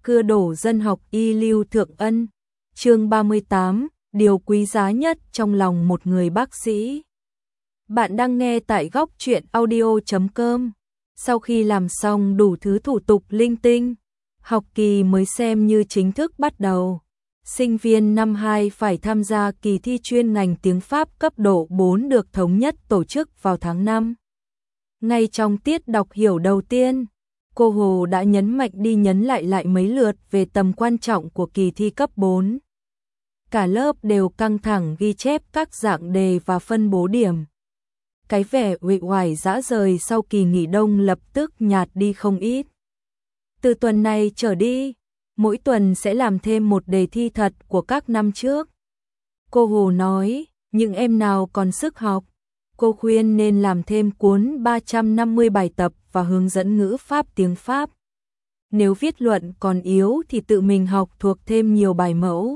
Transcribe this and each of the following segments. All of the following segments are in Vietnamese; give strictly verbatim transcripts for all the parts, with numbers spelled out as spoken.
cưa đổ dân học y Lưu Thượng Ân. Chương ba mươi tám, điều quý giá nhất trong lòng một người bác sĩ. Bạn đang nghe tại góc truyện audio chấm com. Sau khi làm xong đủ thứ thủ tục linh tinh, học kỳ mới xem như chính thức bắt đầu. Sinh viên năm hai phải tham gia kỳ thi chuyên ngành tiếng Pháp cấp độ bốn được thống nhất tổ chức vào tháng năm. Ngay trong tiết đọc hiểu đầu tiên, cô Hồ đã nhấn mạnh đi nhấn lại lại mấy lượt về tầm quan trọng của kỳ thi cấp bốn. Cả lớp đều căng thẳng ghi chép các dạng đề và phân bố điểm. Cái vẻ uể oải rã rời sau kỳ nghỉ đông lập tức nhạt đi không ít. Từ tuần này trở đi, mỗi tuần sẽ làm thêm một đề thi thật của các năm trước. Cô Hồ nói, những em nào còn sức học, cô khuyên nên làm thêm cuốn ba trăm năm mươi bài tập và hướng dẫn ngữ pháp tiếng Pháp. Nếu viết luận còn yếu thì tự mình học thuộc thêm nhiều bài mẫu.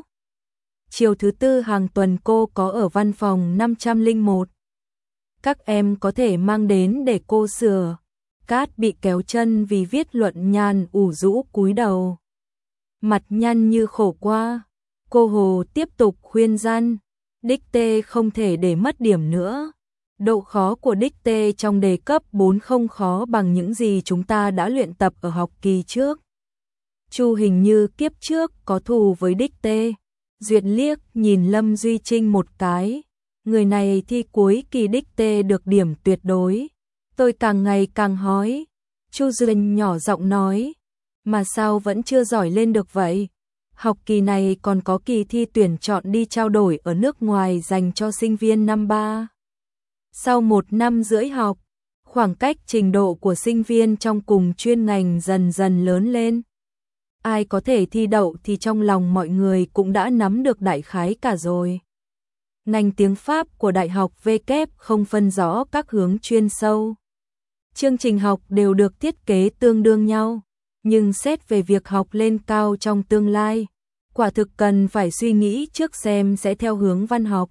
Chiều thứ tư hàng tuần cô có ở văn phòng năm không một. Các em có thể mang đến để cô sửa. Cát bị kéo chân vì viết luận nhàn ủ rũ cúi đầu. Mặt nhăn như khổ qua. Cô Hồ tiếp tục khuyên răn. Đích tê không thể để mất điểm nữa. Độ khó của đích tê trong đề cấp bốn không khó bằng những gì chúng ta đã luyện tập ở học kỳ trước. Chu hình như kiếp trước có thù với đích tê. Duyệt liếc nhìn Lâm Duy Trinh một cái. Người này thi cuối kỳ đích tê được điểm tuyệt đối. Tôi càng ngày càng hói. Chu Duyên nhỏ giọng nói. Mà sao vẫn chưa giỏi lên được vậy? Học kỳ này còn có kỳ thi tuyển chọn đi trao đổi ở nước ngoài dành cho sinh viên năm ba. Sau một năm rưỡi học, khoảng cách trình độ của sinh viên trong cùng chuyên ngành dần dần lớn lên. Ai có thể thi đậu thì trong lòng mọi người cũng đã nắm được đại khái cả rồi. Ngành tiếng Pháp của Đại học W không phân rõ các hướng chuyên sâu. Chương trình học đều được thiết kế tương đương nhau, nhưng xét về việc học lên cao trong tương lai, quả thực cần phải suy nghĩ trước xem sẽ theo hướng văn học,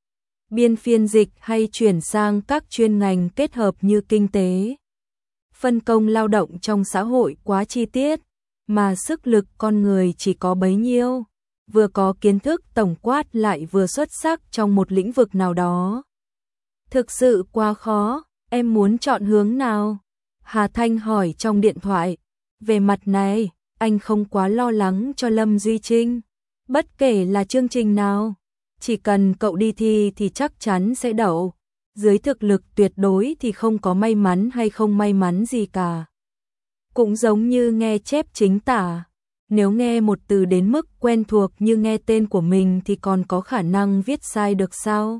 biên phiên dịch hay chuyển sang các chuyên ngành kết hợp như kinh tế. Phân công lao động trong xã hội quá chi tiết, mà sức lực con người chỉ có bấy nhiêu, vừa có kiến thức tổng quát lại vừa xuất sắc trong một lĩnh vực nào đó. Thực sự quá khó, em muốn chọn hướng nào? Hà Thanh hỏi trong điện thoại. Về mặt này, anh không quá lo lắng cho Lâm Duy Trinh. Bất kể là chương trình nào, chỉ cần cậu đi thi thì chắc chắn sẽ đậu. Dưới thực lực tuyệt đối thì không có may mắn hay không may mắn gì cả. Cũng giống như nghe chép chính tả. Nếu nghe một từ đến mức quen thuộc như nghe tên của mình thì còn có khả năng viết sai được sao?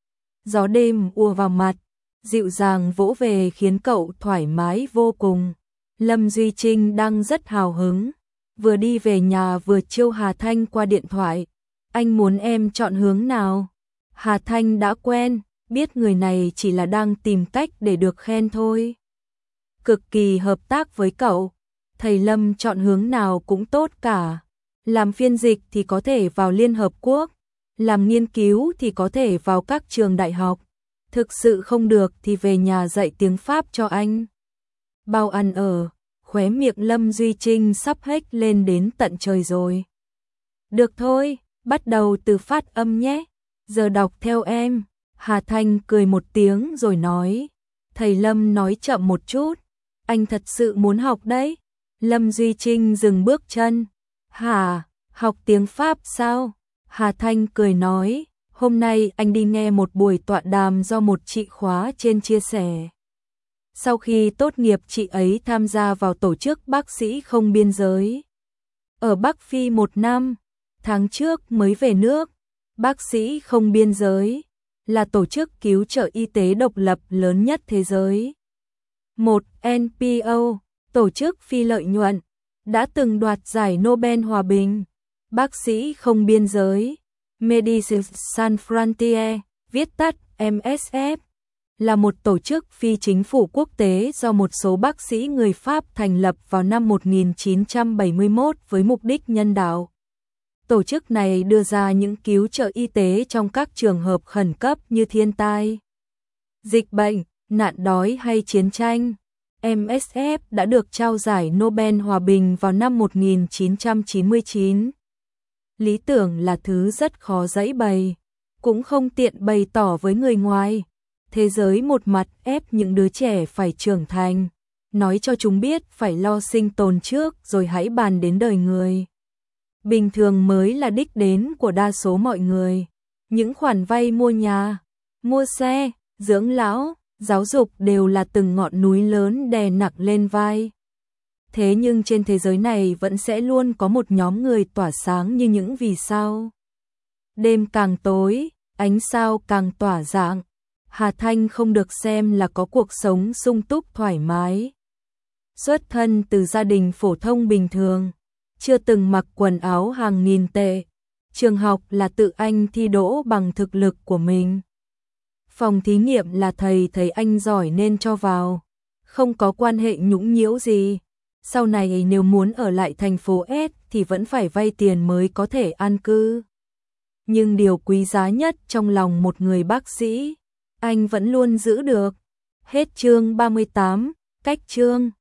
Gió đêm ùa vào mặt, dịu dàng vỗ về khiến cậu thoải mái vô cùng. Lâm Duy Trinh đang rất hào hứng, vừa đi về nhà vừa chiêu Hà Thanh qua điện thoại. Anh muốn em chọn hướng nào? Hà Thanh đã quen, biết người này chỉ là đang tìm cách để được khen thôi. Cực kỳ hợp tác với cậu. Thầy Lâm chọn hướng nào cũng tốt cả. Làm phiên dịch thì có thể vào Liên Hợp Quốc, làm nghiên cứu thì có thể vào các trường đại học. Thực sự không được thì về nhà dạy tiếng Pháp cho anh. Bao ăn ở, khóe miệng Lâm Duy Trinh sắp hếch lên đến tận trời rồi. Được thôi, bắt đầu từ phát âm nhé. Giờ đọc theo em. Hà Thanh cười một tiếng rồi nói. Thầy Lâm nói chậm một chút. Anh thật sự muốn học đấy. Lâm Duy Trinh dừng bước chân. Hả, học tiếng Pháp sao? Hà Thanh cười nói. Hôm nay anh đi nghe một buổi tọa đàm do một chị khóa trên chia sẻ. Sau khi tốt nghiệp chị ấy tham gia vào tổ chức bác sĩ không biên giới. Ở Bắc Phi một năm, tháng trước mới về nước. Bác sĩ không biên giới là tổ chức cứu trợ y tế độc lập lớn nhất thế giới. Một en pê ô, tổ chức phi lợi nhuận, đã từng đoạt giải Nobel Hòa bình. Bác sĩ không biên giới, Médecins Sans Frontières, viết tắt em ét ép, là một tổ chức phi chính phủ quốc tế do một số bác sĩ người Pháp thành lập vào năm một nghìn chín trăm bảy mươi mốt với mục đích nhân đạo. Tổ chức này đưa ra những cứu trợ y tế trong các trường hợp khẩn cấp như thiên tai, dịch bệnh, nạn đói hay chiến tranh. em ét ép đã được trao giải Nobel Hòa bình vào năm một nghìn chín trăm chín mươi chín. Lý tưởng là thứ rất khó giãi bày, cũng không tiện bày tỏ với người ngoài. Thế giới một mặt ép những đứa trẻ phải trưởng thành, nói cho chúng biết phải lo sinh tồn trước rồi hãy bàn đến đời người. Bình thường mới là đích đến của đa số mọi người. Những khoản vay mua nhà, mua xe, dưỡng lão, giáo dục đều là từng ngọn núi lớn đè nặng lên vai. Thế nhưng trên thế giới này vẫn sẽ luôn có một nhóm người tỏa sáng như những vì sao. Đêm càng tối, ánh sao càng tỏa rạng. Hà Thanh không được xem là có cuộc sống sung túc thoải mái. Xuất thân từ gia đình phổ thông bình thường, chưa từng mặc quần áo hàng nghìn tệ. Trường học là tự anh thi đỗ bằng thực lực của mình. Phòng thí nghiệm là thầy thấy anh giỏi nên cho vào. Không có quan hệ nhũng nhiễu gì. Sau này nếu muốn ở lại thành phố S thì vẫn phải vay tiền mới có thể an cư. Nhưng điều quý giá nhất trong lòng một người bác sĩ, anh vẫn luôn giữ được. Hết chương ba mươi tám, cách chương.